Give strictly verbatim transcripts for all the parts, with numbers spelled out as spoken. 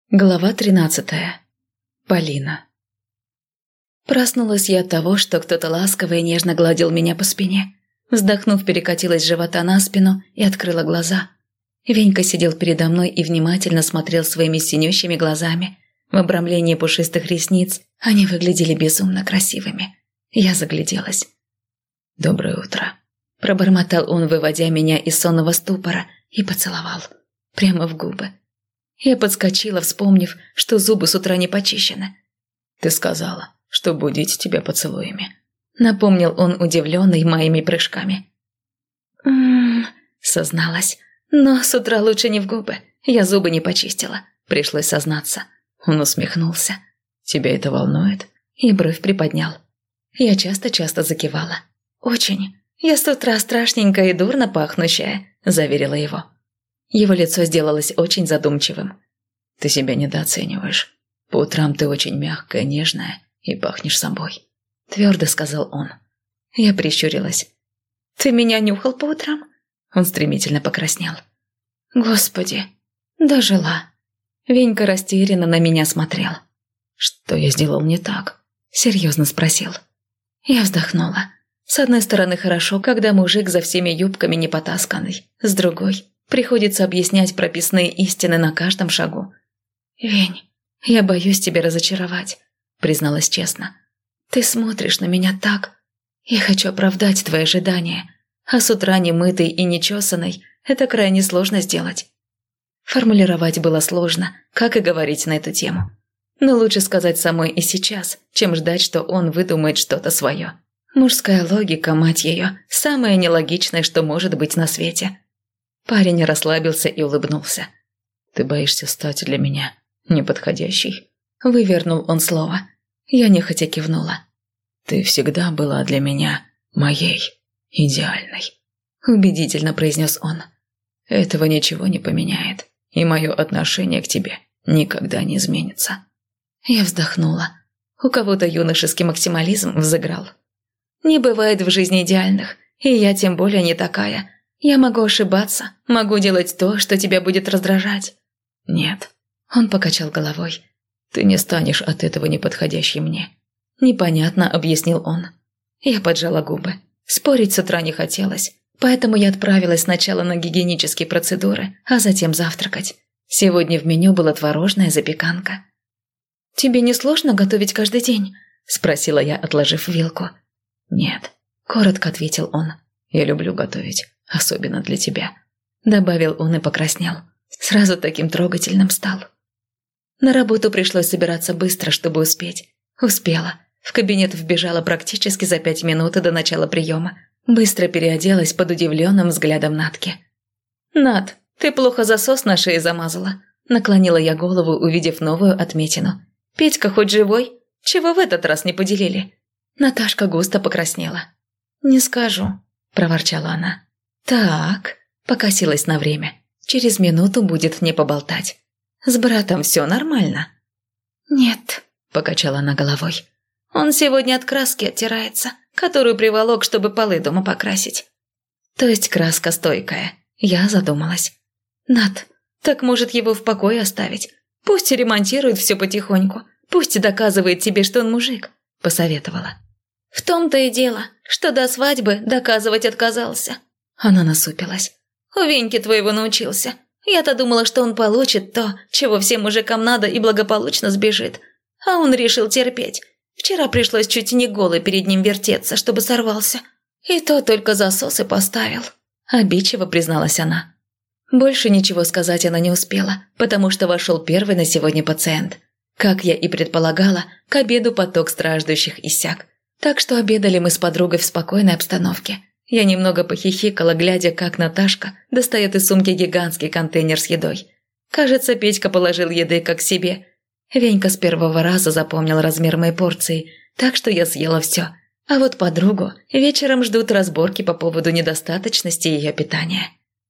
Глава тринадцатая. Полина. Проснулась я от того, что кто-то ласково и нежно гладил меня по спине. Вздохнув, перекатилась с живота на спину и открыла глаза. Венька сидел передо мной и внимательно смотрел своими синющими глазами. В обрамлении пушистых ресниц они выглядели безумно красивыми. Я загляделась. «Доброе утро», – пробормотал он, выводя меня из сонного ступора, и поцеловал. Прямо в губы. Я подскочила, вспомнив, что зубы с утра не почищены. «Ты сказала, что будить тебя поцелуями», — напомнил он, удивленный моими прыжками. «М-м-м», созналась. «Но с утра лучше не в губы. Я зубы не почистила. Пришлось сознаться». Он усмехнулся. «Тебя это волнует?» И бровь приподнял. Я часто-часто закивала. «Очень. Я с утра страшненькая и дурно пахнущая», — заверила его. Его лицо сделалось очень задумчивым. «Ты себя недооцениваешь. По утрам ты очень мягкая, нежная и пахнешь собой», – твердо сказал он. Я прищурилась. «Ты меня нюхал по утрам?» Он стремительно покраснел. «Господи, дожила». Венька растерянно на меня смотрел. «Что я сделал не так?» – серьезно спросил. Я вздохнула. С одной стороны, хорошо, когда мужик за всеми юбками не потасканный. С другой – приходится объяснять прописные истины на каждом шагу. «Вень, я боюсь тебя разочаровать», – призналась честно. «Ты смотришь на меня так. Я хочу оправдать твои ожидания. А с утра немытой и нечесанной это крайне сложно сделать». Формулировать было сложно, как и говорить на эту тему. Но лучше сказать самой и сейчас, чем ждать, что он выдумает что-то свое. Мужская логика, мать ее, самое нелогичное, что может быть на свете. Парень расслабился и улыбнулся. «Ты боишься стать для меня неподходящей?» Вывернул он слово. Я нехотя кивнула. «Ты всегда была для меня моей, идеальной», – убедительно произнес он. «Этого ничего не поменяет, и мое отношение к тебе никогда не изменится». Я вздохнула. У кого-то юношеский максимализм взыграл. «Не бывает в жизни идеальных, и я тем более не такая. Я могу ошибаться, могу делать то, что тебя будет раздражать». «Нет», – он покачал головой. «Ты не станешь от этого неподходящей мне». Непонятно, объяснил он. Я поджала губы. Спорить с утра не хотелось, поэтому я отправилась сначала на гигиенические процедуры, а затем завтракать. Сегодня в меню была творожная запеканка. «Тебе не сложно готовить каждый день?» – спросила я, отложив вилку. «Нет», – коротко ответил он. «Я люблю готовить. Особенно для тебя», – добавил он и покраснел. Сразу таким трогательным стал. На работу пришлось собираться быстро, чтобы успеть. Успела. В кабинет вбежала практически за пять минут до начала приема. Быстро переоделась под удивленным взглядом Натки. «Нат, ты плохо засос на шее замазала», – наклонила я голову, увидев новую отметину. «Петька хоть живой? Чего в этот раз не поделили?» Наташка густо покраснела. «Не скажу», – проворчала она. «Так», – покосилась на время. «Через минуту будет не поболтать. С братом все нормально?» «Нет», – покачала она головой. «Он сегодня от краски оттирается, которую приволок, чтобы полы дома покрасить». «То есть краска стойкая?» Я задумалась. «Над, так может его в покое оставить? Пусть ремонтирует все потихоньку, пусть доказывает тебе, что он мужик», – посоветовала. «В том-то и дело, что до свадьбы доказывать отказался». Она насупилась. «У Веньки твоего научился. Я-то думала, что он получит то, чего всем мужикам надо, и благополучно сбежит. А он решил терпеть. Вчера пришлось чуть не голой перед ним вертеться, чтобы сорвался. И то только засос и поставил». Обидчиво призналась она. Больше ничего сказать она не успела, потому что вошел первый на сегодня пациент. Как я и предполагала, к обеду поток страждущих иссяк. Так что обедали мы с подругой в спокойной обстановке. Я немного похихикала, глядя, как Наташка достает из сумки гигантский контейнер с едой. Кажется, Петька положил еды как себе. Венька с первого раза запомнил размер моей порции, так что я съела все. А вот подругу вечером ждут разборки по поводу недостаточности ее питания.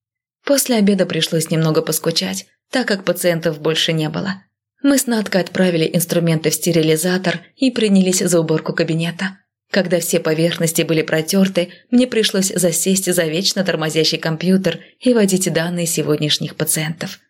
После обеда пришлось немного поскучать, так как пациентов больше не было. Мы с Наткой отправили инструменты в стерилизатор и принялись за уборку кабинета. Когда все поверхности были протерты, мне пришлось засесть за вечно тормозящий компьютер и вводить данные сегодняшних пациентов.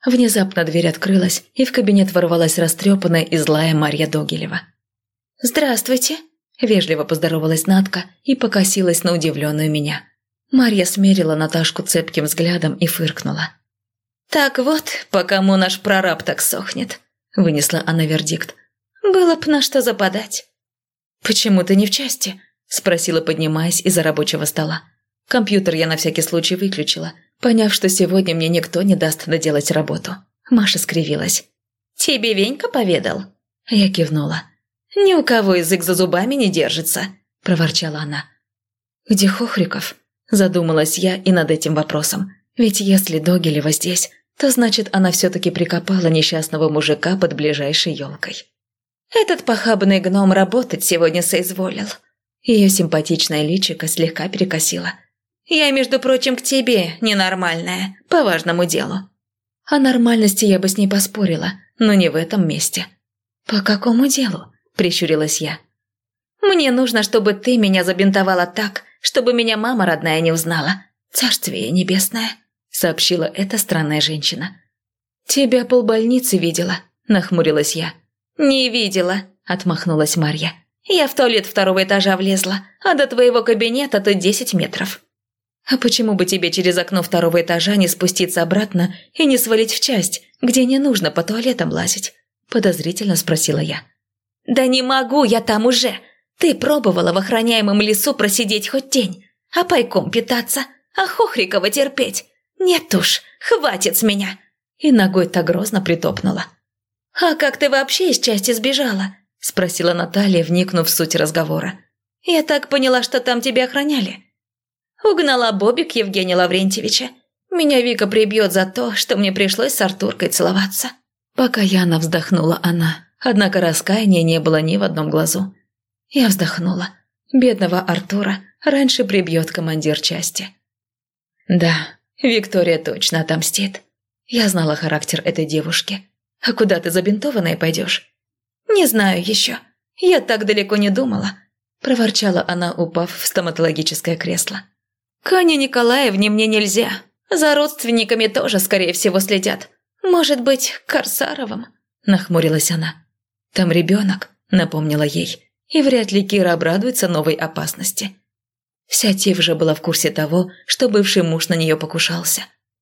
Внезапно дверь открылась, и в кабинет ворвалась растрепанная и злая Марья Догилева. «Здравствуйте!» – вежливо поздоровалась Надка и покосилась на удивленную меня. Марья смерила Наташку цепким взглядом и фыркнула. «Так вот, по кому наш прораб так сохнет», – вынесла она вердикт. «Было б на что западать». «Почему ты не в части?» – спросила, поднимаясь из-за рабочего стола. Компьютер я на всякий случай выключила, поняв, что сегодня мне никто не даст доделать работу. Маша скривилась. «Тебе Венька поведал?» Я кивнула. «Ни у кого язык за зубами не держится», – проворчала она. «Где Хохриков?» – задумалась я и над этим вопросом. Ведь если Догилева здесь, то значит, она все-таки прикопала несчастного мужика под ближайшей елкой. «Этот похабный гном работать сегодня соизволил». Ее симпатичное личико слегка перекосило. «Я, между прочим, к тебе, ненормальная, по важному делу». О нормальности я бы с ней поспорила, но не в этом месте. «По какому делу?» – прищурилась я. «Мне нужно, чтобы ты меня забинтовала так, чтобы меня мама родная не узнала. Царствие небесное», – сообщила эта странная женщина. «Тебя полбольницы видела», – нахмурилась я. «Не видела», – отмахнулась Марья. «Я в туалет второго этажа влезла, а до твоего кабинета тут десять метров». «А почему бы тебе через окно второго этажа не спуститься обратно и не свалить в часть, где не нужно по туалетам лазить?» – подозрительно спросила я. «Да не могу, я там уже. Ты пробовала в охраняемом лесу просидеть хоть день, а пайком питаться, а Хохрикова терпеть? Нет уж, хватит с меня!» И ногой так грозно притопнула. «А как ты вообще из части сбежала?» – спросила Наталья, вникнув в суть разговора. «Я так поняла, что там тебя охраняли». «Угнала Бобик Евгения Лаврентьевича. Меня Вика прибьет за то, что мне пришлось с Артуркой целоваться». Покаянно вздохнула она, однако раскаяния не было ни в одном глазу. Я вздохнула. Бедного Артура раньше прибьет командир части. Да, Виктория точно отомстит. Я знала характер этой девушки. А куда ты забинтованная пойдешь? Не знаю еще. Я так далеко не думала, проворчала она, упав в стоматологическое кресло. К Ане Николаевне мне нельзя. За родственниками тоже, скорее всего, следят. Может быть, к Корсаровым? Нахмурилась она. Там ребенок, напомнила ей. И вряд ли Кира обрадуется новой опасности. Вся Тив же была в курсе того, что бывший муж на нее покушался.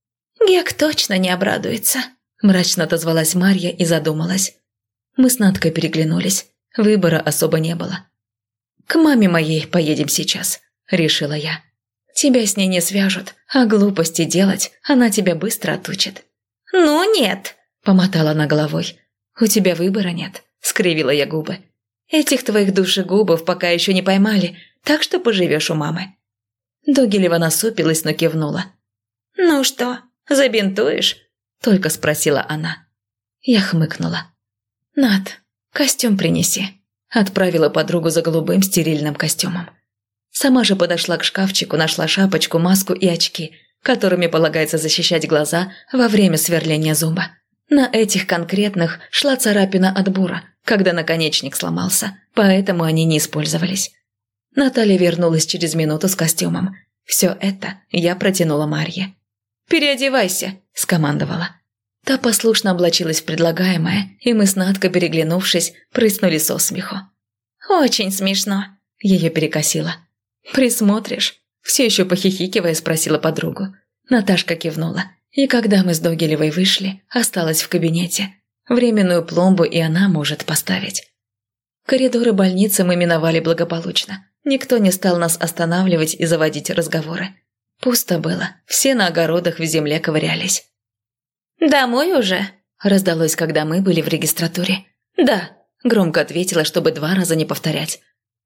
«Гек точно не обрадуется», – мрачно отозвалась Марья и задумалась. Мы с Надкой переглянулись, выбора особо не было. «К маме моей поедем сейчас», – решила я. «Тебя с ней не свяжут, а глупости делать она тебя быстро отучит». «Ну нет», – помотала она головой. «У тебя выбора нет», – скривила я губы. «Этих твоих душегубов пока еще не поймали, так что поживешь у мамы». Догилева насупилась, но кивнула. «Ну что, забинтуешь?» – только спросила она. Я хмыкнула. «Над, костюм принеси», – отправила подругу за голубым стерильным костюмом. Сама же подошла к шкафчику, нашла шапочку, маску и очки, которыми полагается защищать глаза во время сверления зуба. На этих конкретных шла царапина от бура, когда наконечник сломался, поэтому они не использовались. Наталья вернулась через минуту с костюмом. Все это я протянула Марье. «Переодевайся», – скомандовала. Та послушно облачилась в предлагаемое, и мы с Надкой, переглянувшись, прыснули со смеху. «Очень смешно», – ее перекосило. «Присмотришь?» – все еще похихикивая спросила подругу. Наташка кивнула, и когда мы с Догилевой вышли, осталась в кабинете. Временную пломбу и она может поставить. Коридоры больницы мы миновали благополучно. Никто не стал нас останавливать и заводить разговоры. Пусто было, все на огородах в земле ковырялись. «Домой уже?» – раздалось, когда мы были в регистратуре. «Да», – громко ответила, чтобы два раза не повторять.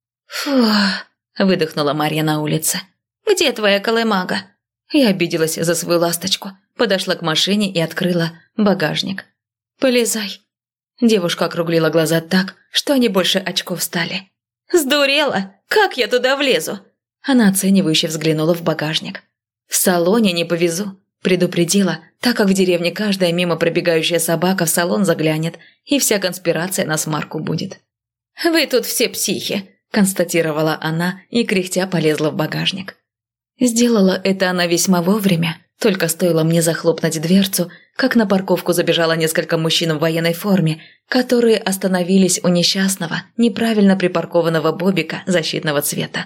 «Фу», – выдохнула Марья на улице. «Где твоя колымага?» Я обиделась за свою ласточку, подошла к машине и открыла багажник. «Полезай». Девушка округлила глаза так, что они больше очков стали. «Сдурела? Как я туда влезу?» Она оценивающе взглянула в багажник. «В салоне не повезу», – предупредила, так как в деревне каждая мимо пробегающая собака в салон заглянет, и вся конспирация на смарку будет. «Вы тут все психи», – констатировала она и кряхтя полезла в багажник. Сделала это она весьма вовремя, Только стоило мне захлопнуть дверцу, как на парковку забежало несколько мужчин в военной форме, которые остановились у несчастного, неправильно припаркованного бобика защитного цвета.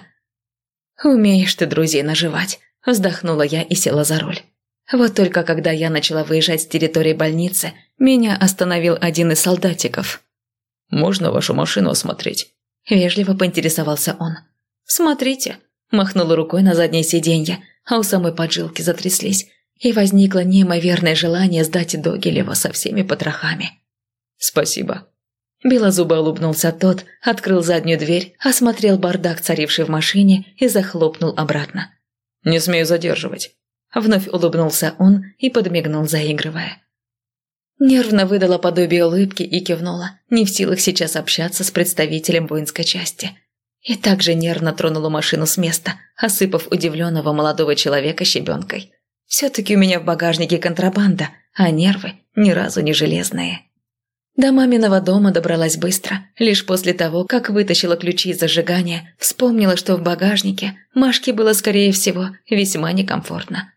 «Умеешь ты друзей наживать», – вздохнула я и села за руль. Вот только когда я начала выезжать с территории больницы, меня остановил один из солдатиков. «Можно вашу машину осмотреть?» – вежливо поинтересовался он. «Смотрите», – махнула рукой на заднее сиденье, а у самой поджилки затряслись, и возникло неимоверное желание сдать Догилева со всеми потрохами. «Спасибо». Белозубо улыбнулся тот, открыл заднюю дверь, осмотрел бардак, царивший в машине, и захлопнул обратно. «Не смею задерживать». Вновь улыбнулся он и подмигнул, заигрывая. Нервно выдала подобие улыбки и кивнула, не в силах сейчас общаться с представителем воинской части. И также нервно тронула машину с места, осыпав удивленного молодого человека щебенкой. Все-таки у меня в багажнике контрабанда, а нервы ни разу не железные. До маминого дома добралась быстро, лишь после того, как вытащила ключи из зажигания, вспомнила, что в багажнике Машке было, скорее всего, весьма некомфортно.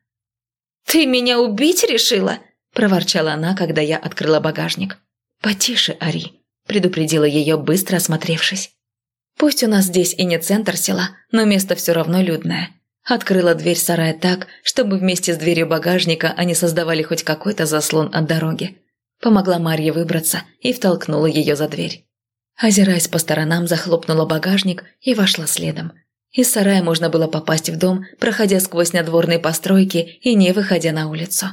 «Ты меня убить решила?» – проворчала она, когда я открыла багажник. «Потише, Ари», – предупредила ее, быстро осмотревшись. «Пусть у нас здесь и не центр села, но место все равно людное». Открыла дверь сарая так, чтобы вместе с дверью багажника они создавали хоть какой-то заслон от дороги. Помогла Марье выбраться и втолкнула ее за дверь. Озираясь по сторонам, захлопнула багажник и вошла следом. Из сарая можно было попасть в дом, проходя сквозь надворные постройки и не выходя на улицу.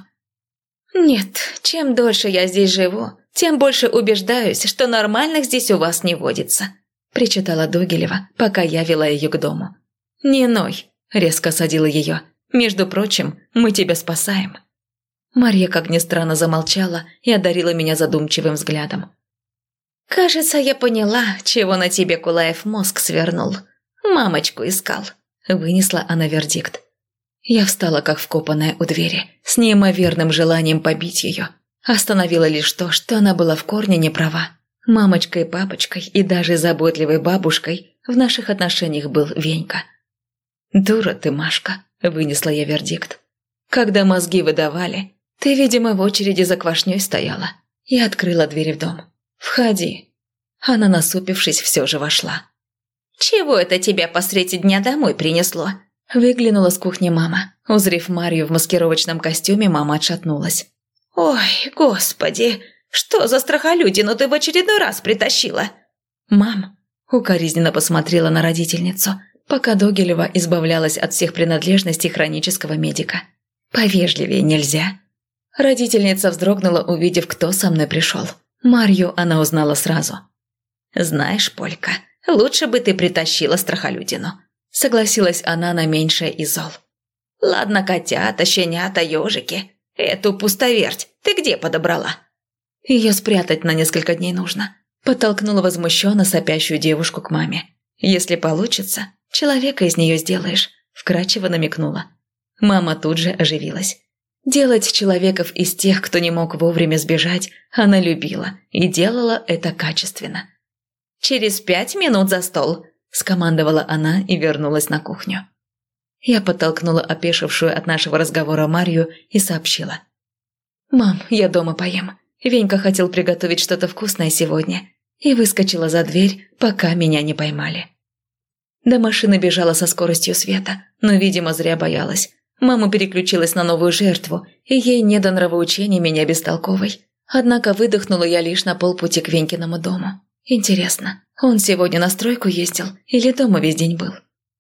«Нет, чем дольше я здесь живу, тем больше убеждаюсь, что нормальных здесь у вас не водится», – причитала Догилева, пока я вела ее к дому. «Не ной», – резко осадила ее. «Между прочим, мы тебя спасаем». Марья, как ни странно, замолчала и одарила меня задумчивым взглядом. «Кажется, я поняла, чего на тебе Кулаев мозг свернул. Мамочку искал», – вынесла она вердикт. Я встала, как вкопанная у двери, с неимоверным желанием побить ее. Остановила лишь то, что она была в корне не права. Мамочкой, папочкой и даже заботливой бабушкой в наших отношениях был Венька. «Дура ты, Машка», – вынесла я вердикт. «Когда мозги выдавали, ты, видимо, в очереди за квашней стояла». И открыла дверь в дом. «Входи». Она, насупившись, все же вошла. «Чего это тебя посреди дня домой принесло?» Выглянула с кухни мама. Узрев Марью в маскировочном костюме, мама отшатнулась. «Ой, господи, что за страхолюдину ты в очередной раз притащила?» «Мам», – укоризненно посмотрела на родительницу, пока Догилева избавлялась от всех принадлежностей хронического медика. «Повежливее нельзя». Родительница вздрогнула, увидев, кто со мной пришел. Марью она узнала сразу. «Знаешь, Полька, лучше бы ты притащила страхолюдину», – согласилась она на меньшее из зол. «Ладно, котята, щенята, ежики. Эту пустоверть ты где подобрала?» «Ее спрятать на несколько дней нужно», – подтолкнула возмущенно сопящую девушку к маме. «Если получится, человека из нее сделаешь», – вкратчиво намекнула. Мама тут же оживилась. Делать человеков из тех, кто не мог вовремя сбежать, она любила и делала это качественно. «Через пять минут за стол», – скомандовала она и вернулась на кухню. Я подтолкнула опешившую от нашего разговора Марью и сообщила. «Мам, я дома поем. Венька хотел приготовить что-то вкусное сегодня». И выскочила за дверь, пока меня не поймали. До машины бежала со скоростью света, но, видимо, зря боялась. Мама переключилась на новую жертву, и ей не до нравоучения меня бестолковой. Однако выдохнула я лишь на полпути к Венькиному дому. Интересно, он сегодня на стройку ездил или дома весь день был?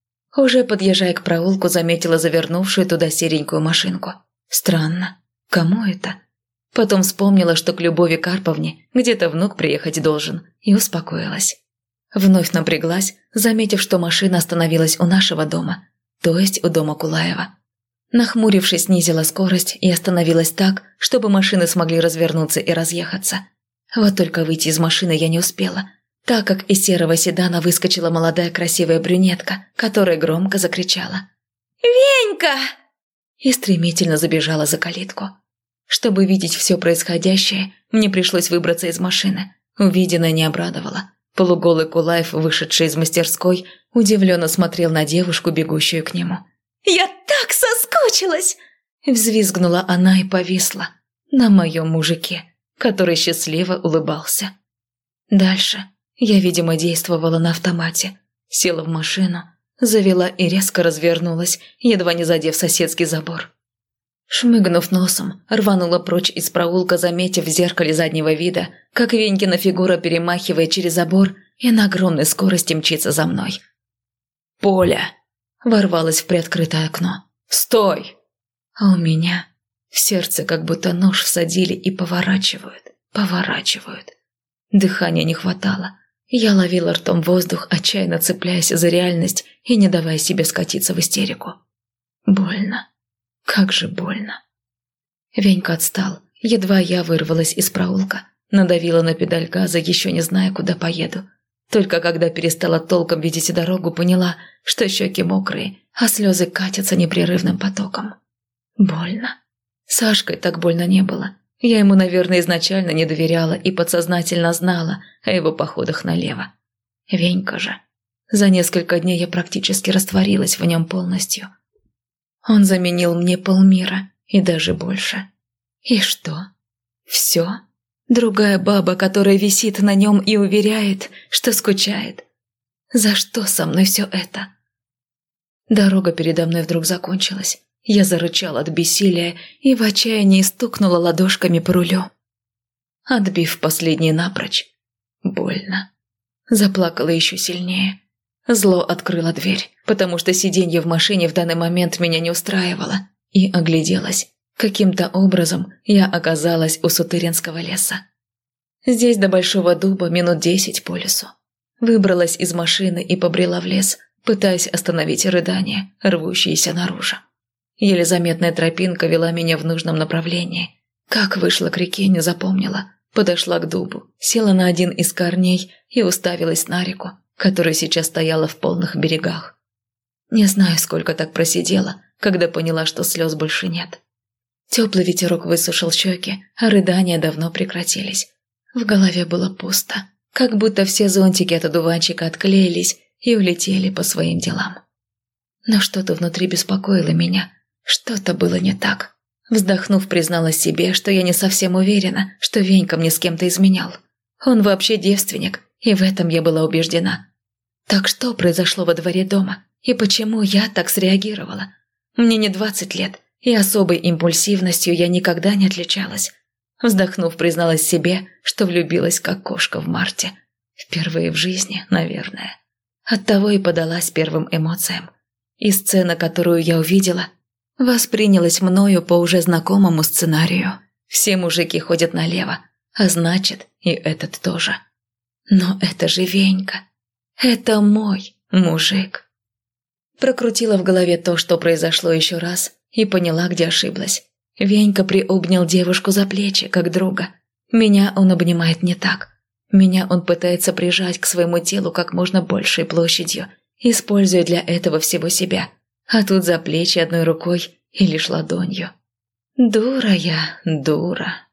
Уже подъезжая к проулку, заметила завернувшую туда серенькую машинку. Странно. Кому это? Потом вспомнила, что к Любови Карповне где-то внук приехать должен, и успокоилась. Вновь напряглась, заметив, что машина остановилась у нашего дома, то есть у дома Кулаева. Нахмурившись, снизила скорость и остановилась так, чтобы машины смогли развернуться и разъехаться. Вот только выйти из машины я не успела, так как из серого седана выскочила молодая красивая брюнетка, которая громко закричала «Венька!» и стремительно забежала за калитку. Чтобы видеть все происходящее, мне пришлось выбраться из машины. Увиденное не обрадовало. Полуголый Кулаев, вышедший из мастерской, удивленно смотрел на девушку, бегущую к нему. «Я так соскучилась!» Взвизгнула она и повисла на моем мужике, который счастливо улыбался. Дальше я, видимо, действовала на автомате. Села в машину, завела и резко развернулась, едва не задев соседский забор. Шмыгнув носом, рванула прочь из проулка, заметив в зеркале заднего вида, как Венькина фигура перемахивает через забор и на огромной скорости мчится за мной. «Поля!» – ворвалась в приоткрытое окно. «Стой!» А у меня в сердце как будто нож всадили и поворачивают, поворачивают. Дыхания не хватало. Я ловила ртом воздух, отчаянно цепляясь за реальность и не давая себе скатиться в истерику. Больно. Как же больно. Венька отстал. Едва я вырвалась из проулка. Надавила на педаль газа, еще не зная, куда поеду. Только когда перестала толком видеть дорогу, поняла, что щеки мокрые, а слезы катятся непрерывным потоком. Больно. Сашкой так больно не было. Я ему, наверное, изначально не доверяла и подсознательно знала о его походах налево. Венька же. За несколько дней я практически растворилась в нем полностью. Он заменил мне полмира и даже больше. И что? Все? Другая баба, которая висит на нем и уверяет, что скучает. За что со мной все это? Дорога передо мной вдруг закончилась. Я зарычала от бессилия и в отчаянии стукнула ладошками по рулю, отбив последний напрочь. Больно. Заплакала еще сильнее. Зло открыла дверь, потому что сиденье в машине в данный момент меня не устраивало, и огляделась. Каким-то образом я оказалась у Сутыринского леса. Здесь до Большого дуба минут десять по лесу. Выбралась из машины и побрела в лес, пытаясь остановить рыдания, рвущиеся наружу. Еле заметная тропинка вела меня в нужном направлении. Как вышла к реке, не запомнила. Подошла к дубу, села на один из корней и уставилась на реку, которая сейчас стояла в полных берегах. Не знаю, сколько так просидела, когда поняла, что слез больше нет. Теплый ветерок высушил щеки, а рыдания давно прекратились. В голове было пусто, как будто все зонтики от одуванчика отклеились и улетели по своим делам. Но что-то внутри беспокоило меня. Что-то было не так. Вздохнув, призналась себе, что я не совсем уверена, что Венька мне с кем-то изменял. Он вообще девственник, и в этом я была убеждена. Так что произошло во дворе дома, и почему я так среагировала? Мне не двадцать лет, и особой импульсивностью я никогда не отличалась. Вздохнув, призналась себе, что влюбилась как кошка в марте. Впервые в жизни, наверное. Оттого и подалась первым эмоциям. И сцена, которую я увидела, воспринялась мною по уже знакомому сценарию. Все мужики ходят налево, а значит, и этот тоже. Но это же Венька. Это мой мужик. Прокрутила в голове то, что произошло еще раз, и поняла, где ошиблась. Венька приобнял девушку за плечи, как друга. Меня он обнимает не так. Меня он пытается прижать к своему телу как можно большей площадью, используя для этого всего себя. А тут за плечи одной рукой и лишь ладонью. Дура я, дура.